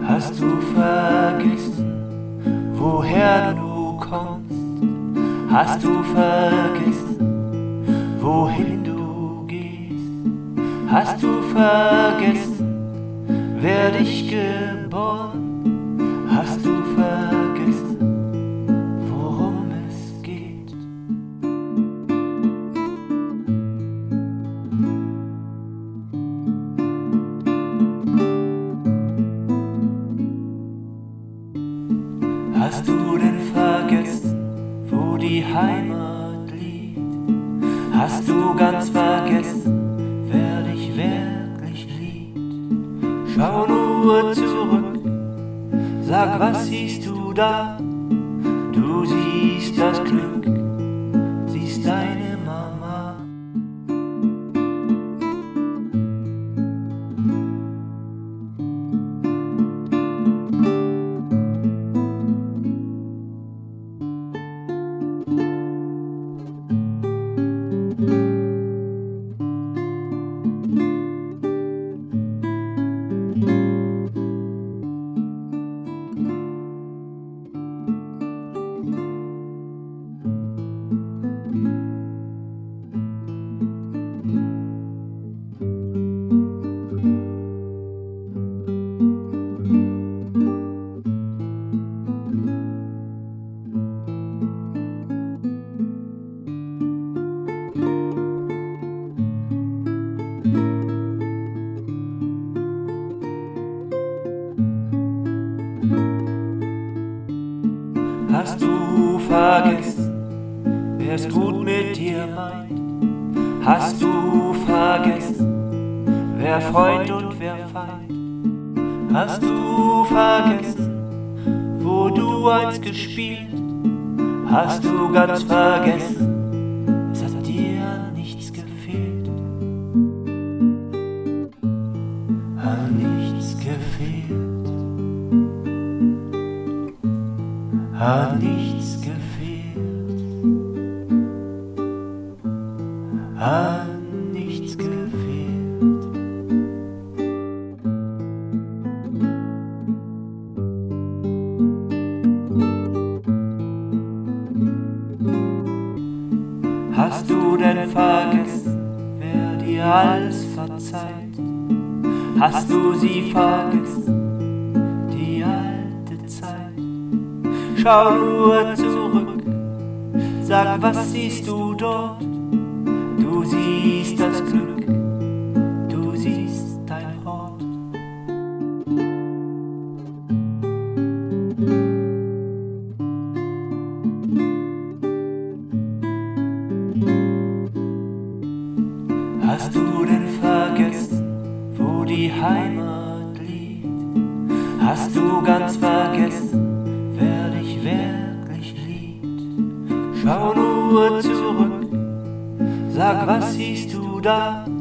Hast du vergessen, woher du kommst? Hast du vergessen, wohin du gehst? Hast du vergessen, wer dich geboren? Hast du vergessen, worum es geht? Hast du denn vergessen, wo die Heimat liegt? Hast du ganz vergessen, wer dich wirklich liebt? Schau nur zurück, sag, was siehst du da? Du siehst das Glück, siehst deine Mama. Hast du vergessen, wer es gut mit dir meint? Hast du vergessen, wer Freund und wer Feind? Hast du vergessen, wo du einst gespielt? Hast du ganz vergessen, es hat dir an nichts gefehlt? An nichts gefehlt. Hat nichts gefehlt, hat nichts gefehlt. Hast du denn vergessen, wer dir alles verzeiht? Hast du sie vergessen, die alte Zeit? Schau nur zurück, sag, was siehst du dort? Du siehst das Glück, du siehst dein Hort. Hast du denn vergessen, wo die Heimat liegt? Hast du ganz vergessen, wer dich wirklich liebt? Schau nur zurück, sag, was siehst du da?